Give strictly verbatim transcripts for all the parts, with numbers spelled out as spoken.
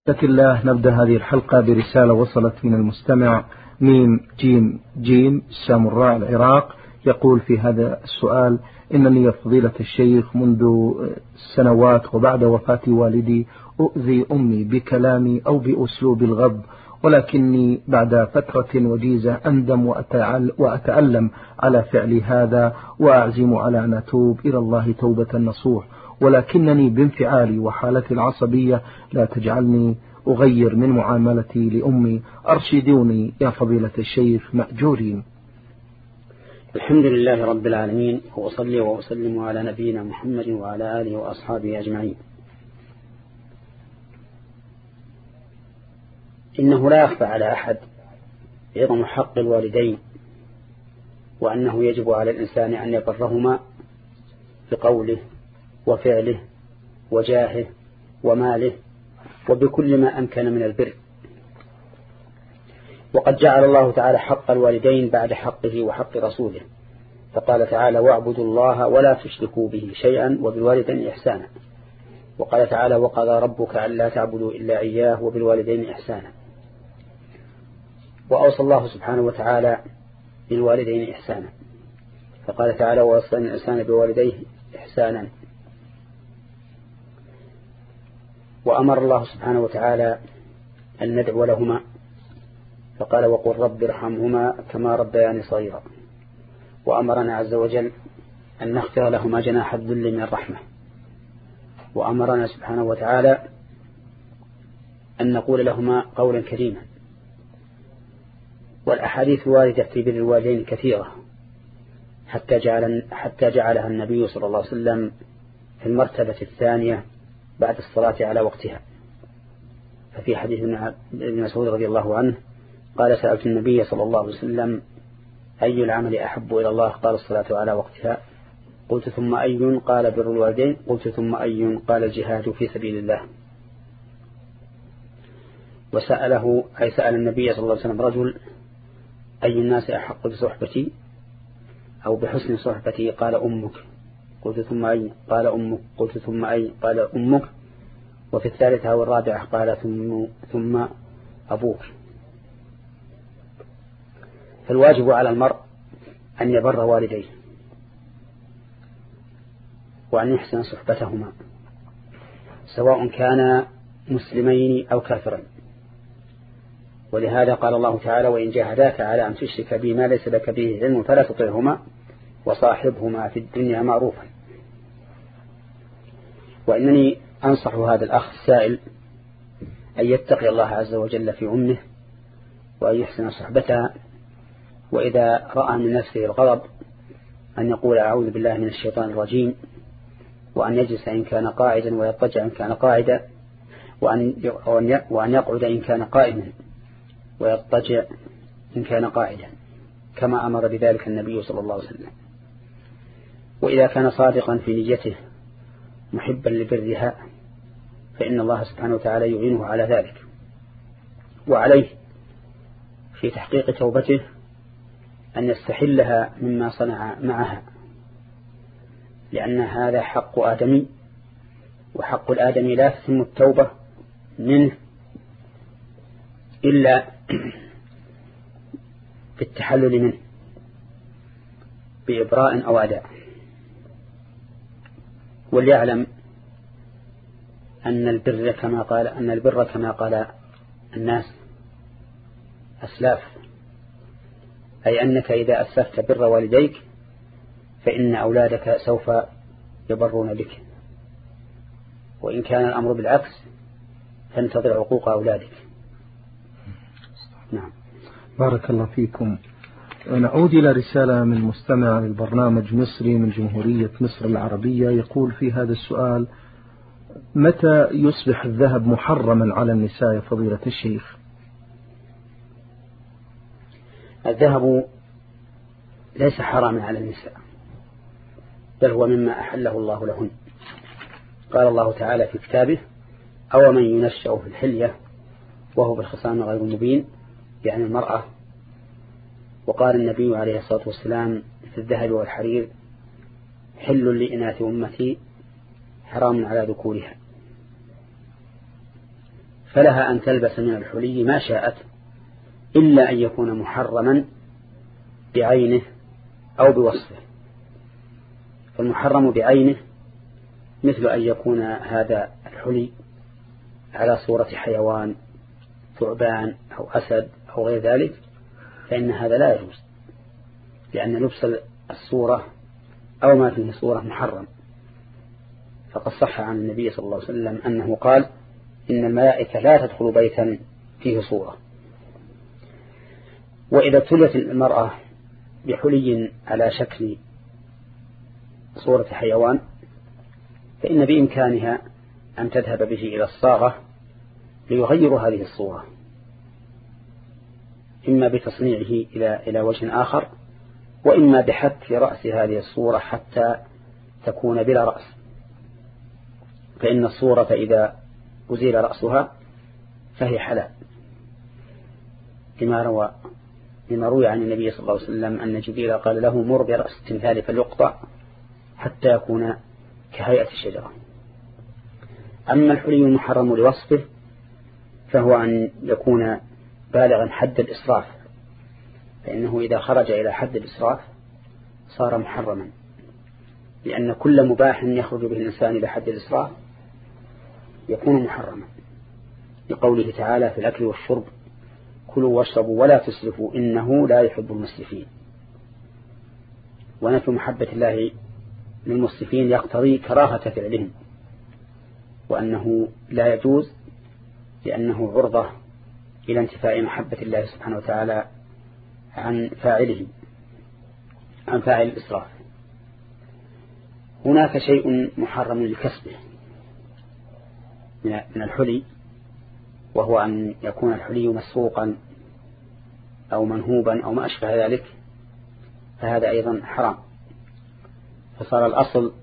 بسم الله. نبدأ هذه الحلقة برسالة وصلت من المستمع ميم جيم جيم سامراء العراق. يقول في هذا السؤال: إنني يا فضيلة الشيخ منذ سنوات وبعد وفاة والدي أؤذي أمي بكلامي أو بأسلوب الغض، ولكني بعد فترة وجيزة أندم وأتألم على فعل هذا وأعزم على أن أتوب إلى الله توبة نصوح، ولكنني بانفعالي وحالتي العصبية لا تجعلني أغير من معاملتي لأمي. أرشدوني يا فضيلة الشيخ مأجورين. الحمد لله رب العالمين، وأصلي وأسلم على نبينا محمد وعلى آله وأصحابه أجمعين. إنه لا يخفى على أحد عظم حق الوالدين، وأنه يجب على الإنسان أن يبرهما بقوله وفعله وجاهه وماله وبكل ما أمكن من البر. وقد جعل الله تعالى حق الوالدين بعد حقه وحق رسوله، فقال تعالى: واعبدوا الله ولا تشركوا به شيئا وبالوالدين إحسانا. وقال تعالى: وقضى ربك ألا تعبدوا إلا إياه وبالوالدين إحسانا. وأوصى الله سبحانه وتعالى بالوالدين إحسانا، فقال تعالى: ووصى الإنسان بوالديه إحسانا. وأمر الله سبحانه وتعالى أن ندعو لهما، فقال: وقل رب ارحمهما كما ربياني صغيرا. وأمرنا عز وجل أن نخفض لهما جناح الذل من الرحمة، وأمرنا سبحانه وتعالى أن نقول لهما قولا كريما. والأحاديث الواردة في بر الوالدين كثيرة، حتى جعل حتى جعلها النبي صلى الله عليه وسلم في المرتبة الثانية بعد الصلاة على وقتها. ففي حديث ابن مسعود رضي الله عنه قال: سألت النبي صلى الله عليه وسلم: أي العمل أحب إلى الله؟ قال: الصلاة على وقتها. قلت: ثم أي؟ قال: بر الوالدين. قلت: ثم أي؟ قال: الجهاد في سبيل الله. وسأله أي سأل النبي صلى الله عليه وسلم رجل: أي الناس أحق بصحبتي أو بحسن صحبتي؟ قال: أمك. قلت: ثم أي؟ قال: أمك. قلت: ثم أي؟ قال: أمك. وفي الثالثة والرابعة قال: ثم, ثم أبوك. فالواجب على المرء أن يبر والديه وأن يحسن صحبتهما، سواء كان مسلمين أو كافرين. ولهذا قال الله تعالى: وإن جاهداك على أن تشرك بي ما ليس لك به علم فلا تطعهما وصاحبهما في الدنيا معروفا. وإنني أنصح هذا الأخ السائل أن يتقي الله عز وجل في أمه وأن يحسن صحبتها، وإذا رأى من نفسه الغضب أن يقول: أعوذ بالله من الشيطان الرجيم، وأن يجلس إن كان قاعدا ويضطجع إن كان قاعدا، وأن يقعد إن كان قائما ويضطجع إن كان قاعدا، كما أمر بذلك النبي صلى الله عليه وسلم. وإذا كان صادقا في نيته محبا لبرها فإن الله سبحانه وتعالى يعينه على ذلك، وعليه في تحقيق توبته أن يستحلها مما صنع معها، لأن هذا حق آدمي، وحق الآدمي لا تتم التوبة منه إلا بالتحلل منه بإبراء أو أداء. وليعلم أن البر كما قال أن البر كما قال الناس أسلاف، أي أنك إذا أسلفت بر والديك فإن أولادك سوف يبرون بك، وإن كان الأمر بالعكس فانتظر عقوق أولادك. نعم. بارك الله فيكم. نعود إلى رسالة من مستمع للبرنامج مصري من جمهورية مصر العربية. يقول في هذا السؤال: متى يصبح الذهب محرما على النساء يا فضيلة الشيخ؟ الذهب ليس حراما على النساء، بل هو مما أحله الله لهن. قال الله تعالى في كتابه: أو من ينشأ في الحلية وهو بالخصام غير مبين، يعني المرأة. وقال النبي عليه الصلاة والسلام في الذهب والحرير: حل لإناث أمتي حرام على ذكورها. فلها أن تلبس من الحلي ما شاءت إلا أن يكون محرما بعينه أو بوصفه. فالمحرم بعينه مثل أن يكون هذا الحلي على صورة حيوان ثعبان أو أسد أو غير ذلك، فإن هذا لا يجوز، لأن لبس الصورة أو ما فيه صورة محرم. فقد صح عن النبي صلى الله عليه وسلم أنه قال إن الملائكة لا تدخل بيتا فيه صورة. وإذا ابتليت المرأة بحلي على شكل صورة حيوان فإن بإمكانها أن تذهب به إلى الصاغة ليغير هذه الصورة، إما بتصنيعه إلى إلى وجه آخر، وإما بحك رأس هذه الصورة حتى تكون بلا رأس. فإن الصورة إذا أزيل رأسها فهي حلال، لما روى لما روي عن النبي صلى الله عليه وسلم أن جبريل قال له مر برأس التمثال فليقطع حتى يكون كهيئة الشجرة. أما الحلي المحرم لوصفه فهو أن يكون بالغا حد الإسراف، فإنه إذا خرج إلى حد الإسراف صار محرما، لأن كل مباح يخرج به الإنسان إلى حد الإسراف يكون محرما، لقوله تعالى في الأكل والشرب كلوا واشربوا ولا تسرفوا إنه لا يحب المسرفين. ونفي محبة الله للمسرفين يقتضي كراهة فعلهم، وأنه لا يجوز لأنه عرضة إلى انتفاء محبة الله سبحانه وتعالى عن فاعله عن فاعل الإسراف. هناك شيء محرم لكسبه من الحلي، وهو أن يكون الحلي مسروقا أو منهوبا أو ما أشبه ذلك، فهذا أيضا حرام. فصار الأصل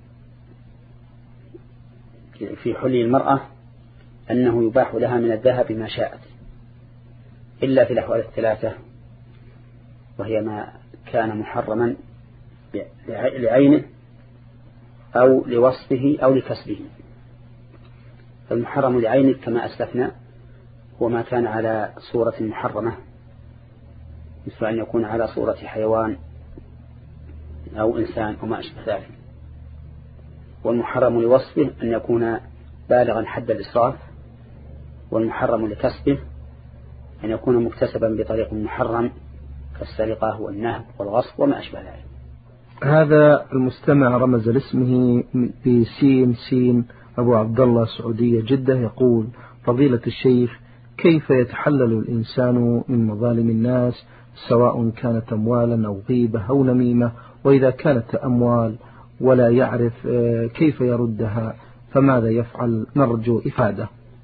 في حلي المرأة أنه يباح لها من الذهب ما شاءت، إلا في الأحوال الثلاثة، وهي ما كان محرما لعينه أو لوصفه أو لكسبه. فالمحرم لعينه كما أسلفنا هو ما كان على صورة محرمة، مثل أن يكون على صورة حيوان أو إنسان أو ما أشبه ذلك. والمحرم لوصفه أن يكون بالغا حد الإسراف، والمحرم لكسبه أن يكون مكتسبا بطريق محرم كالسرقة والنهب والغصب وما أشبه ذلك. هذا المستمع رمز لاسمه بسين سين أبو عبد الله سعودية جدة، يقول: فضيلة الشيخ، كيف يتحلل الإنسان من مظالم الناس سواء كانت أموالا أو غيبة أو نميمة؟ وإذا كانت أموال ولا يعرف كيف يردها فماذا يفعل؟ نرجو إفادة.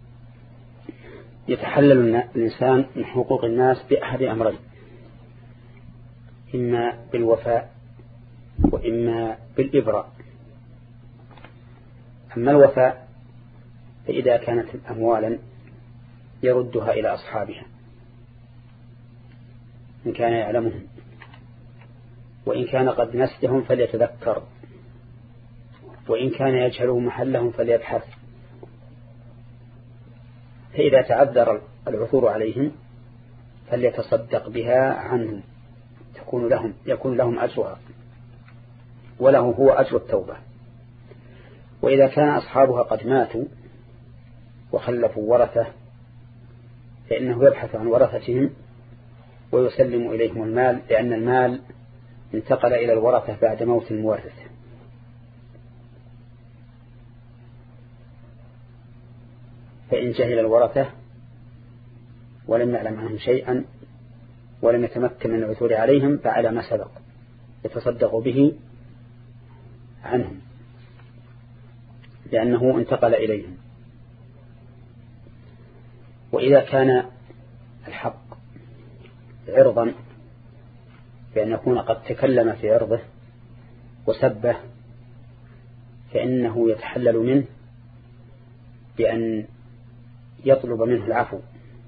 يتحلل الإنسان من حقوق الناس بأحد أمرين: إما بالوفاء وإما بالإبراء. أما الوفاء فإذا كانت أموالا يردها إلى أصحابها إن كان يعلمهم، وإن كان قد نسيهم فليتذكر، وإن كان يجهلهم محلهم فليبحث. فإذا تعذر العثور عليهم فليتصدق بها عنهم تكون لهم يكون لهم أجرها، وله هو أجر التوبة. وإذا كان أصحابها قد ماتوا وخلفوا ورثة فإنه يبحث عن ورثتهم ويسلم إليهم المال، لأن المال انتقل إلى الورثة بعد موت المورث. فإن جهل الورثة ولم يعلم عنهم شيئا ولم يتمكن من العثور عليهم فعلى ما سبق يتصدق به عنهم، لأنه انتقل إليهم. وإذا كان الحق عرضا بأن يكون قد تكلم في عرضه وسبه فإنه يتحلل منه بأن يطلب منه العفو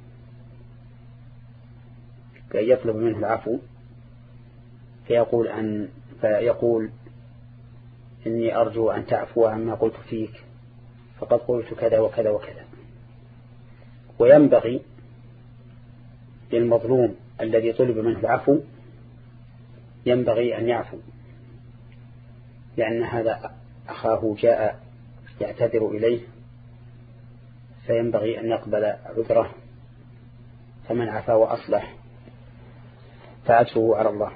بأن يطلب منه العفو فيقول أن فيقول إني أرجو أن تعفو عما قلت فيك، فقد قلت كذا وكذا وكذا. وينبغي للمظلوم الذي طلب منه العفو ينبغي أن يعفو، لأن هذا أخاه جاء يعتذر إليه فينبغي أن يقبل عذره، فمن عفا وأصلح فأجره على الله،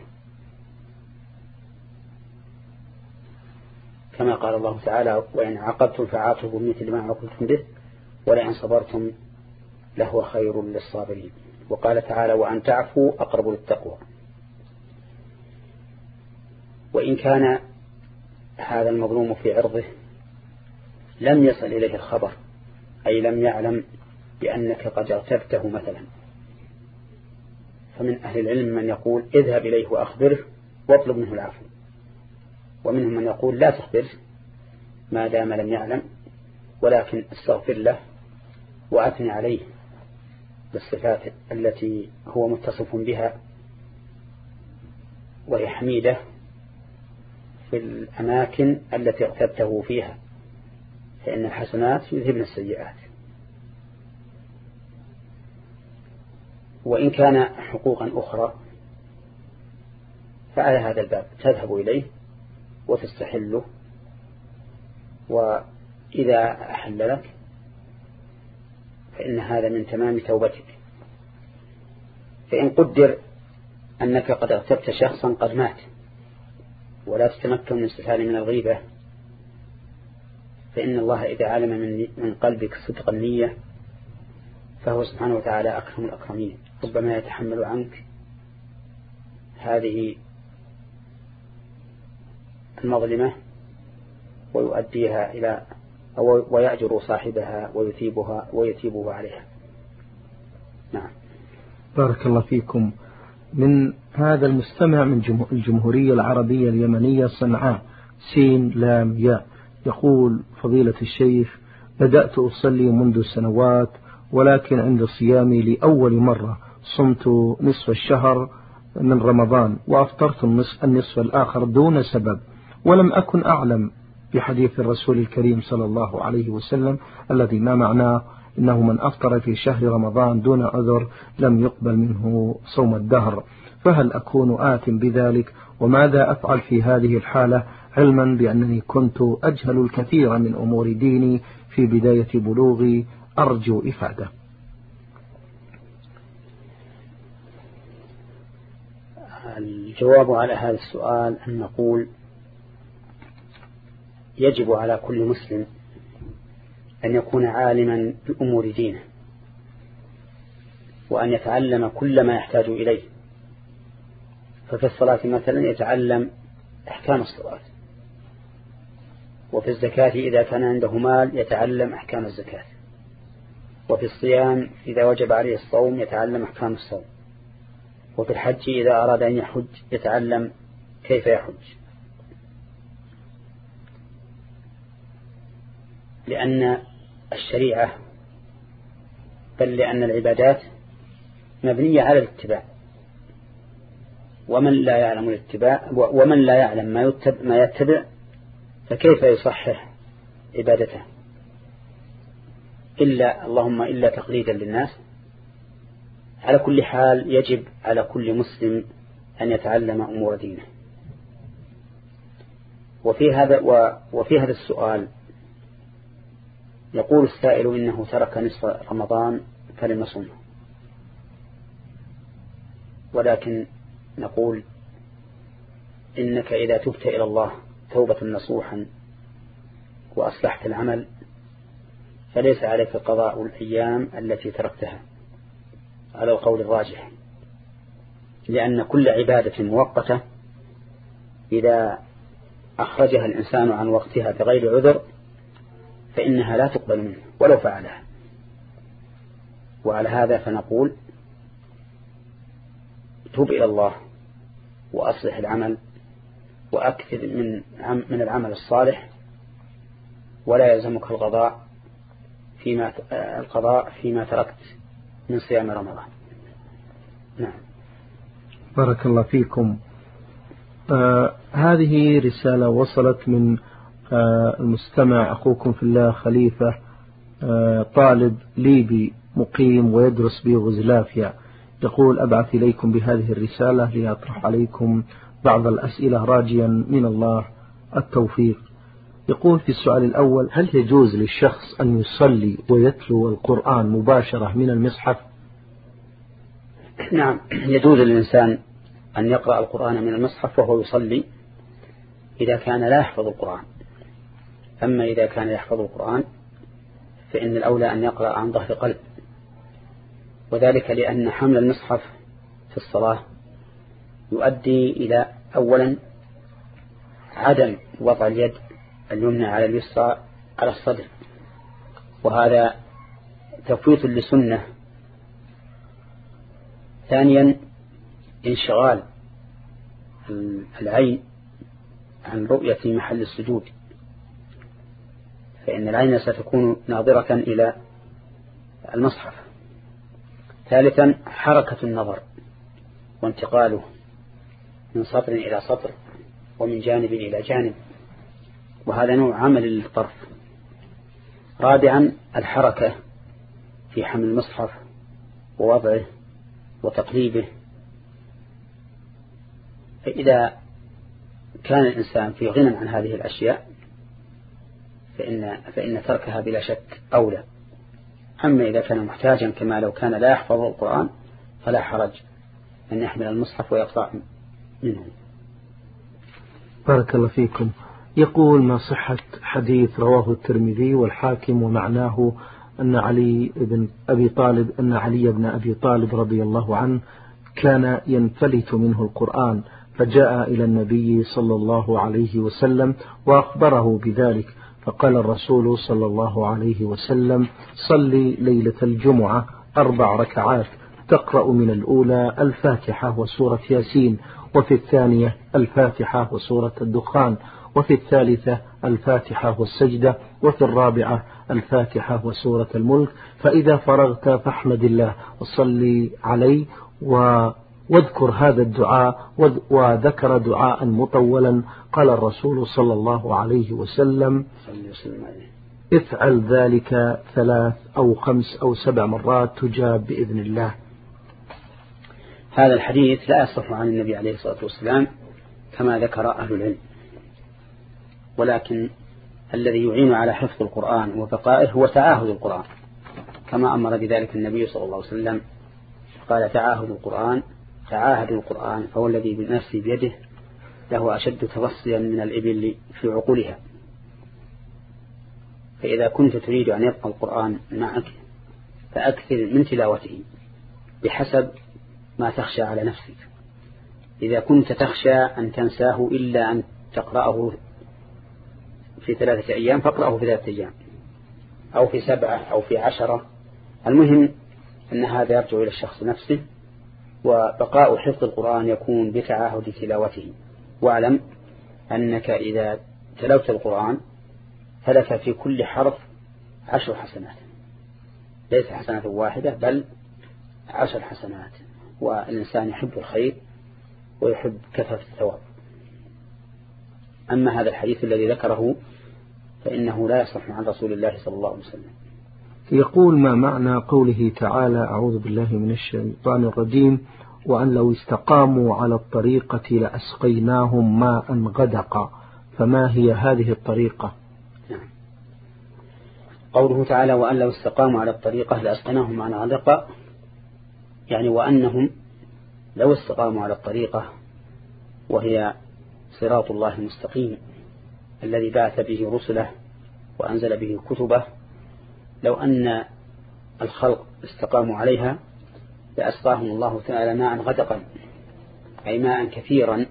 كما قال الله تعالى: وإن عاقبتم فعاقبوا بمثل ما عوقبتم به ولئن صبرتم لهو خير للصابرين. وقال تعالى: وأن تعفوا أقرب للتقوى. وإن كان هذا المظلوم في عرضه لم يصل إليه الخبر، أي لم يعلم بأنك قد اغتبته مثلا، فمن أهل العلم من يقول: اذهب إليه وأخبره واطلب منه العفو، ومنهم من يقول: لا تخبره ما دام لم يعلم، ولكن استغفر له وأثني عليه بالصفات التي هو متصف بها وهي حميدة في الأماكن التي اغتبته فيها، فإن الحسنات يذهبن السيئات. وإن كان حقوقا أخرى فعلى هذا الباب تذهب إليه وتستحله، وإذا أحل لك فإن هذا من تمام توبتك. فإن قدر أنك قد اغتبت شخصا قد مات ولا تتمكن من استحال من الغيبة، فإن الله إذا علم من قلبك صدق النية فهو سبحانه وتعالى أكرم الأكرمين، ربما يتحمل عنك هذه المظلمة ويؤديها إلى أو ويأجر صاحبها ويثيبها ويثيبها عليها. نعم. بارك الله فيكم. من هذا المستمع من الجمهورية العربية اليمنية صنعاء سين لام ياء يقول: فضيلة الشيخ، بدأت أصلي منذ سنوات، ولكن عند صيامي لأول مرة صمت نصف الشهر من رمضان وأفطرت النصف, النصف الآخر دون سبب، ولم أكن أعلم بحديث الرسول الكريم صلى الله عليه وسلم الذي ما معناه إنه من أفطر في شهر رمضان دون عذر لم يقبل منه صوم الدهر، فهل أكون آثم بذلك؟ وماذا أفعل في هذه الحالة، علما بأنني كنت أجهل الكثير من أمور ديني في بداية بلوغي؟ أرجو إفادة. الجواب على هذا السؤال أن نقول: يجب على كل مسلم أن يكون عالما بأمور دينه، وأن يتعلم كل ما يحتاج إليه. ففي الصلاة مثلا يتعلم أحكام الصلاة، وفي الزكاة إذا كان عنده مال يتعلم أحكام الزكاة، وفي الصيام إذا وجب عليه الصوم يتعلم أحكام الصوم، وفي الحج إذا أراد أن يحج يتعلم كيف يحج. لأن الشريعة بل لأن العبادات مبنية على الاتباع، ومن لا يعلم الاتباع ومن لا يعلم ما يتبع, ما يتبع فكيف يصحح عبادته؟ إلا اللهم إلا تقليدا للناس. على كل حال يجب على كل مسلم أن يتعلم أمور دينه. وفي هذا وفي هذا السؤال يقول السائل: إنه ترك نصف رمضان فلم يصومه. ولكن نقول: إنك إذا تبت إلى الله توبة نصوحا وأصلحت العمل فليس عليك قضاء الأيام التي تركتها على القول الراجح، لأن كل عبادة مؤقتة إذا أخرجها الإنسان عن وقتها بغير عذر فإنها لا تقبل منه ولو فعلها. وعلى هذا فنقول: توب إلى الله وأصلح العمل وأكثر من من العمل الصالح، ولا يلزمك القضاء فيما القضاء فيما تركت من صيام رمضان. نعم. بارك الله فيكم. آه هذه رسالة وصلت من آه المستمع أخوكم في الله خليفة، آه طالب ليبي مقيم ويدرس بيوغوسلافيا. يقول أبعث إليكم بهذه الرسالة لأطرح عليكم بعض الأسئلة راجيا من الله التوفيق. يقول في السؤال الأول: هل يجوز للشخص أن يصلي ويتلو القرآن مباشرة من المصحف؟ نعم، يجوز للإنسان أن يقرأ القرآن من المصحف وهو يصلي إذا كان لا يحفظ القرآن. أما إذا كان يحفظ القرآن فإن الأولى أن يقرأ عن ظهر قلب، وذلك لأن حمل المصحف في الصلاة يؤدي إلى أولا عدم وضع اليد اليمنى على اليسرى على الصدر، وهذا تفويت لسنة. ثانيا انشغال العين عن رؤية محل السجود، فإن العين ستكون ناظرة إلى المصحف. ثالثا حركة النظر وانتقاله من سطر إلى سطر ومن جانب إلى جانب، وهذا نوع عمل للطرف. رابعا الحركة في حمل المصحف ووضعه وتقليبه، فإذا كان الإنسان في غنى عن هذه الأشياء فإن, فإن تركها بلا شك أولى. أما إذا كان محتاجا كما لو كان لا يحفظ القرآن فلا حرج أن يحمل المصحف ويقطع منه. بارك الله فيكم. يقول: ما صحة حديث رواه الترمذي والحاكم ومعناه أن علي بن أبي طالب أن علي بن أبي طالب رضي الله عنه كان ينفلت منه القرآن، فجاء إلى النبي صلى الله عليه وسلم وأخبره بذلك، فقال الرسول صلى الله عليه وسلم: صلي ليلة الجمعة أربع ركعات، تقرأ من الأولى الفاتحة وسورة ياسين، وفي الثانية الفاتحة وسورة الدخان، وفي الثالثة الفاتحة والسجدة، وفي الرابعة الفاتحة وسورة الملك، فإذا فرغت فاحمد الله وصلي عليه و واذكر هذا الدعاء. وذكر دعاء مطولا. قال الرسول صلى الله عليه وسلم: افعل ذلك ثلاث أو خمس أو سبع مرات تجاب بإذن الله. هذا الحديث لا يصح عن النبي عليه الصلاة والسلام كما ذكر أهل العلم، ولكن الذي يعين على حفظ القرآن وبقائه هو تعاهد القرآن، كما أمر بذلك النبي صلى الله عليه وسلم، قال: تعاهد القرآن تعاهد القرآن فهو الذي بنفسي بيده له أشد تفصيا من الإبل في عقولها. فإذا كنت تريد أن يبقى القرآن معك فأكثر من تلاوته بحسب ما تخشى على نفسك. إذا كنت تخشى أن تنساه إلا أن تقرأه في ثلاثة أيام فاقرأه في ثلاثة أيام أو في سبعة أو في عشرة. المهم أن هذا يرجع إلى الشخص نفسه، وبقاء حفظ القرآن يكون بتعاهد تلاوته. واعلم أنك إذا تلوت القرآن فلك في كل حرف عشر حسنات، ليس حسنة واحدة بل عشر حسنات، والإنسان يحب الخير ويحب كثرة الثواب. أما هذا الحديث الذي ذكره فإنه لا يصح عن رسول الله صلى الله عليه وسلم. يقول: ما معنى قوله تعالى: أعوذ بالله من الشيطان الرجيم، وأن لو استقاموا على الطريقة لأسقيناهم ماء غدقا، فما هي هذه الطريقة؟ نعم. قوله تعالى: وأن لو استقاموا على الطريقة لأسقيناهم ماء غدقا، يعني وأنهم لو استقاموا على الطريقة وهي صراط الله المستقيم الذي بعث به رسله وأنزل به كتبه، لو أن الخلق استقاموا عليها لأسقاهم الله تعالى ماء غدقا، أي ماء كثيرا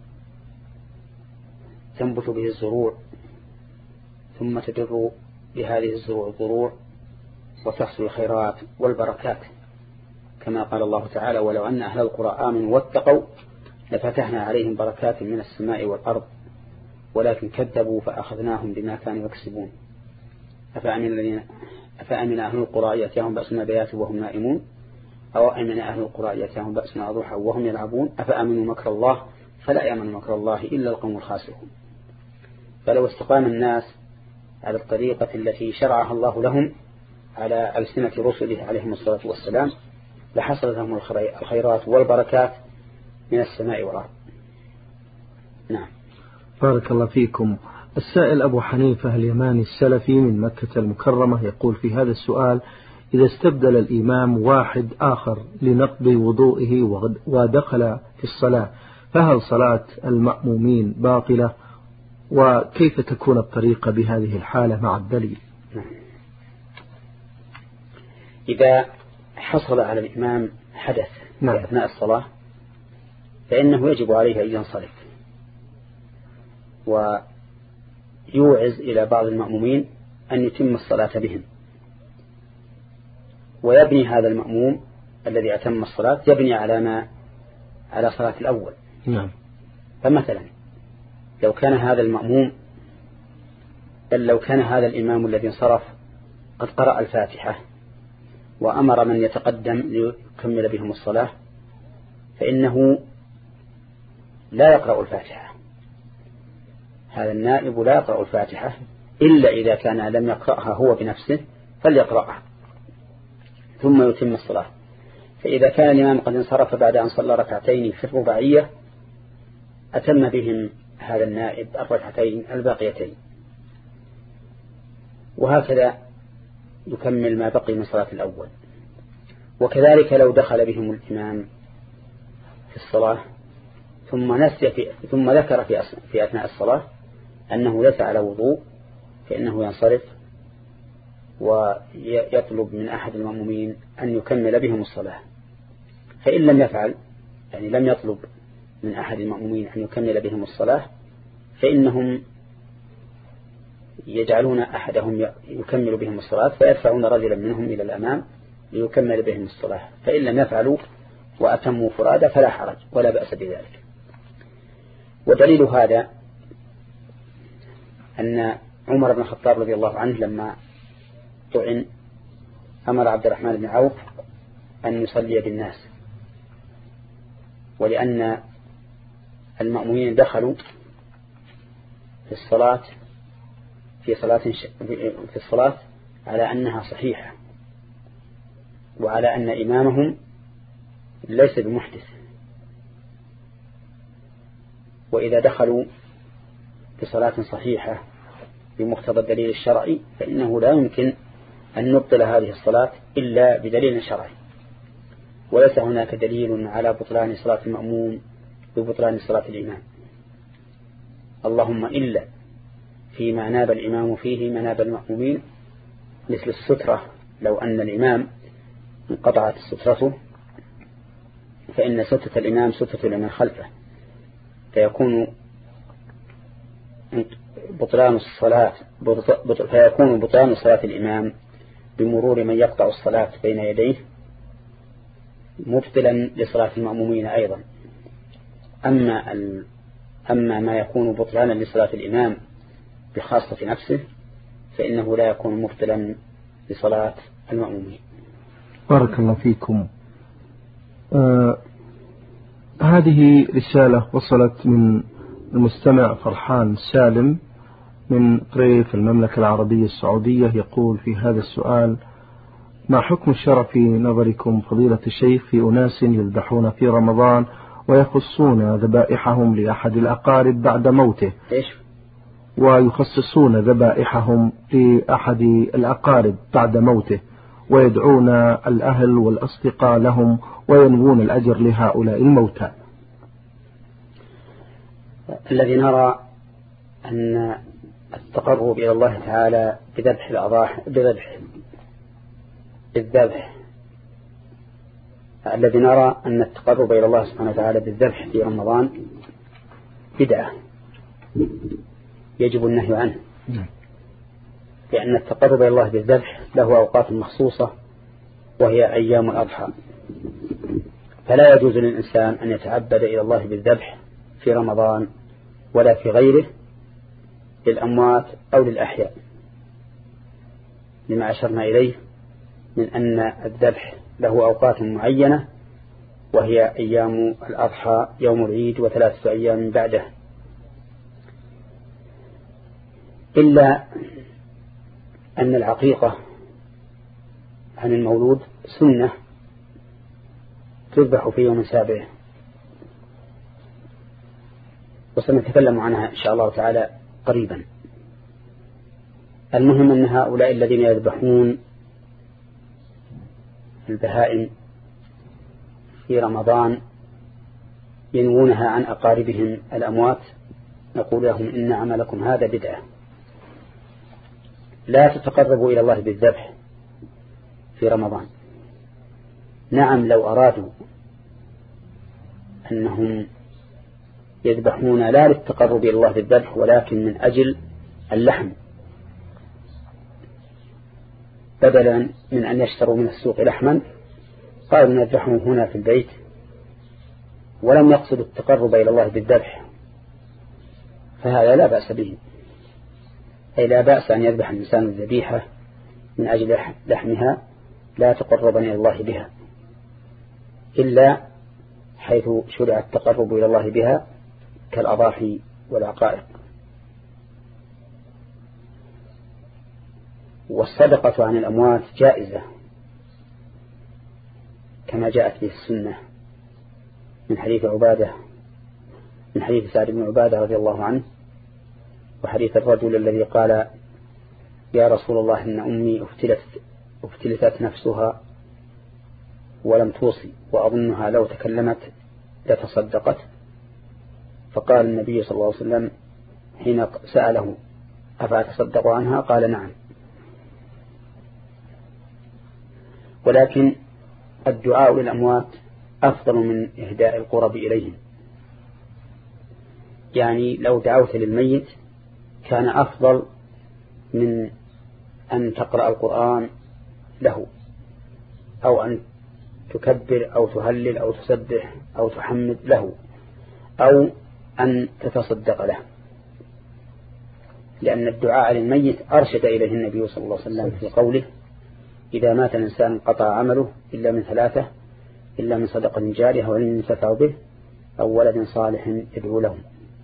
تنبت به الزروع ثم تدر بهذه الزروع الضروع وتحصل الخيرات والبركات، كما قال الله تعالى: ولو أن أهل القرى آمنوا واتقوا لفتحنا عليهم بركات من السماء والأرض ولكن كذبوا فأخذناهم بما كانوا يكسبون. أفأمن الذين أفأمن أهل القرى يأتيهم بأسنا بيات وهم نائمون، أو أمن أهل القرى يأتيهم بأسنا ضحى وهم يلعبون، أفأمنوا مكر الله فلا يأمن مكر الله إلا القوم الخاسرون. فلو استقام الناس على الطريقة التي شرعها الله لهم على ألسنة رسله عليهم الصلاة والسلام لحصلت لهم الخيرات والبركات من السماء والأرض. نعم. بارك الله فيكم. السائل أبو حنيفة اليماني السلفي من مكة المكرمة يقول في هذا السؤال: إذا استبدل الإمام واحد آخر لنقض وضوئه ودخل في الصلاة فهل صلاة المأمومين باطلة؟ وكيف تكون الطريقة بهذه الحالة مع الدليل؟ إذا حصل على الإمام حدث نعم. في أثناء الصلاة فإنه يجب عليه أن ينصرف ويوعز إلى بعض المأمومين أن يتم الصلاة بهم، ويبني هذا المأموم الذي أتم الصلاة يبني على ما على صلاة الأول. نعم. فمثلا لو كان هذا المأموم بل لو كان هذا الإمام الذي انصرف قد قرأ الفاتحة وأمر من يتقدم ليكمل بهم الصلاة فإنه لا يقرأ الفاتحة. هذا النائب لا يقرأ الفاتحة إلا إذا كان لم يقرأها هو بنفسه فليقرأها ثم يتم الصلاة. فإذا كان الإمام قد انصرف بعد أن صلى ركعتين في الرباعية أتم بهم هذا النائب الركعتين الباقيتين، وهكذا يكمل ما بقي من صلاة الأول. وكذلك لو دخل بهم الإمام في الصلاة ثم نسي في ثم ذكر في في أثناء الصلاة أنه ليس على وضوء فإنه ينصرف ويطلب من أحد المأمومين أن يكمل بهم الصلاة. فإن لم يفعل يعني لم يطلب من أحد المأمومين أن يكمل بهم الصلاة فإنهم يجعلون أحدهم يكمل بهم الصلاة فيدفعون رجلا منهم إلى الأمام ليكمل بهم الصلاة. فإن لم يفعلوا وأتموا فرادى فلا حرج ولا بأس بذلك. ودليل هذا أن عمر بن الخطاب رضي الله عنه لما طعن أمر عبد الرحمن بن عوف أن يصلي بالناس، ولأن المأمومين دخلوا في الصلاة في صلاة في الصلاة على أنها صحيحة وعلى أن إمامهم ليس بمحدث، وإذا دخلوا في صلاة صحيحة بمقتضى الدليل الشرعي فإنه لا يمكن أن نبطل هذه الصلاة إلا بدليل شرعي، وليس هناك دليل على بطلان صلاة المأموم ببطلان صلاة الإمام، اللهم إلا فيما ناب الإمام فيه مناب المأمومين مثل السترة. لو أن الإمام انقطعت سترته فإن سترة الإمام سترة لمن خلفه فيكون بطلان الصلاة فيكون بطلان صلاة الإمام بمرور من يقطع الصلاة بين يديه مبطلا لصلاة المأمومين أيضا. أما أما ما يكون بطلانا لصلاة الإمام بخاصة نفسه فإنه لا يكون مبطلا لصلاة المأمومين. بارك الله فيكم. آه هذه رسالة وصلت من المستمع فرحان سالم من طريف المملكة العربية السعودية، يقول في هذا السؤال: ما حكم الشرع في نظركم فضيلة الشيخ في أناس يذبحون في رمضان ويخصون ذبائحهم لأحد الأقارب بعد موته؟ إيش؟ ويخصصون ذبائحهم لأحد الأقارب بعد موته ويدعون الأهل والأصدقاء لهم وينوون الأجر لهؤلاء الموتى. الذي نرى أن التقرب إلى الله تعالى بذبح الأضاحي بذبح بالذبح الذي نرى أن التقرب إلى الله سبحانه وتعالى بالذبح في رمضان بدعة يجب النهي عنه، لأن التقرب إلى الله بالذبح له أوقات مخصوصة وهي أيام الأضحى، فلا يجوز للإنسان أن يتعبد إلى الله بالذبح في رمضان ولا في غيره للأموات أو للأحياء، لما أشرنا إليه من أن الذبح له أوقات معينة وهي أيام الأضحى يوم العيد وثلاثة أيام بعده. إلا أن العقيقة عن المولود سنة تذبح في يوم سابعه، وسنتكلم عنها إن شاء الله تعالى قريبا. المهم أن هؤلاء الذين يذبحون البهائم في رمضان ينوونها عن أقاربهم الأموات، نقول لهم إن عملكم هذا بدعة، لا تتقربوا إلى الله بالذبح في رمضان. نعم لو أرادوا أنهم يذبحون لا للتقرب إلى الله بالذبح ولكن من أجل اللحم، بدلا من أن يشتروا من السوق لحما قالوا نذبحه هنا في البيت، ولم يقصدوا التقرب إلى الله بالذبح، فهذا لا بأس به، أي لا بأس أن يذبح الإنسان الذبيحة من أجل لحمها لا تقربا إلى الله بها، إلا حيث شرع التقرب إلى الله بها كالأضاحي والعقائق. والصدقة عن الأموات جائزة كما جاءت به السنة من حديث عبادة من حديث سعد بن عبادة رضي الله عنه، وحديث الرجل الذي قال يا رسول الله إن أمي افتلت افتلتت نفسها ولم توصي وأظنها لو تكلمت لتصدقت، فقال النبي صلى الله عليه وسلم حين سأله أفأتصدق عنها قال نعم. ولكن الدعاء للأموات أفضل من إهداء القرب إليهم، يعني لو دعوت للميت كان أفضل من أن تقرأ القرآن له أو أن تكبر أو تهلل أو تسبح أو تحمد له أو أن تتصدق له، لأن الدعاء للميت أرشد إليه النبي صلى الله عليه وسلم في قوله إذا مات الإنسان قطع عمله إلا من ثلاثة، إلا من صدقة جارية وعلم ينتفع به أو ولد صالح يدعو له.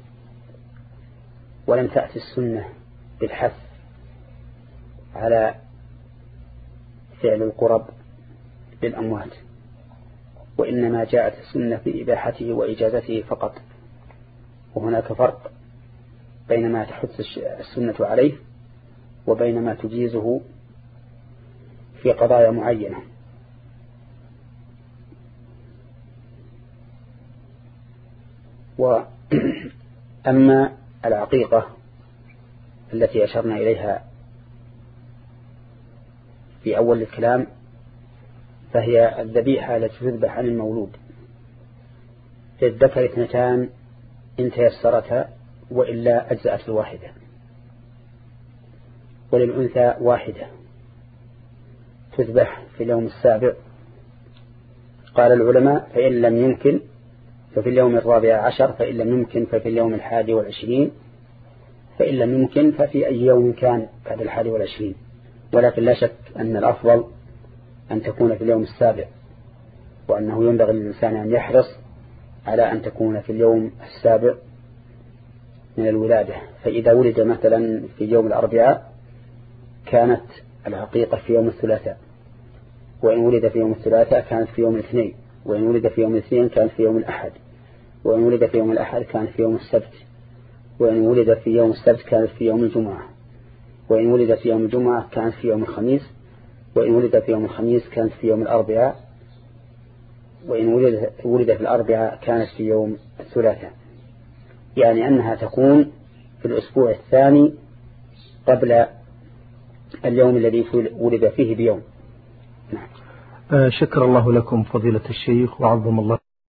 ولم تأتي السنة بالحث على فعل القرب للأموات، وإنما جاءت السنة في إباحته وإجازته فقط، وهناك فرق بين ما تحث السنة عليه وبين ما تجيزه في قضايا معينة. وأما العقيقة التي أشرنا إليها في أول الكلام فهي الذبيحة التي تذبح عن المولود، للذكر اثنتان إن تيسرتا وإلا أجزأت الواحدة، وللأنثى واحدة تذبح في اليوم السابع. قال العلماء فإن لم يمكن ففي اليوم الرابع عشر، فإن لم يمكن ففي اليوم الحادي والعشرين، فإن لم يمكن ففي أي يوم كان بعد الحادي والعشرين. ولكن لا شك أن الأفضل أن تكون في اليوم السابع، وأنه ينبغي للإنسان أن يحرص على أن تكون في اليوم السابع من الولادة. فإذا ولد مثلا في يوم الأربعاء كانت العقيقة في يوم الثلاثاء، وإن ولد في يوم الثلاثاء كانت في يوم الاثنين، وإن ولد في يوم الاثنين كانت في يوم الأحد، وإن ولد في يوم الأحد كانت في يوم السبت، وإن ولد في يوم السبت كانت في يوم الجمعة، وإن ولد في يوم الجمعة كانت في يوم الخميس، وإن ولد في يوم الخميس كانت في يوم الأربعاء، وإن ولد, ولد في الأربعاء كانت في يوم الثلاثاء، يعني أنها تكون في الأسبوع الثاني قبل اليوم الذي ولد فيه بيوم. نعم. شكر الله لكم فضيلة الشيخ وعظم الله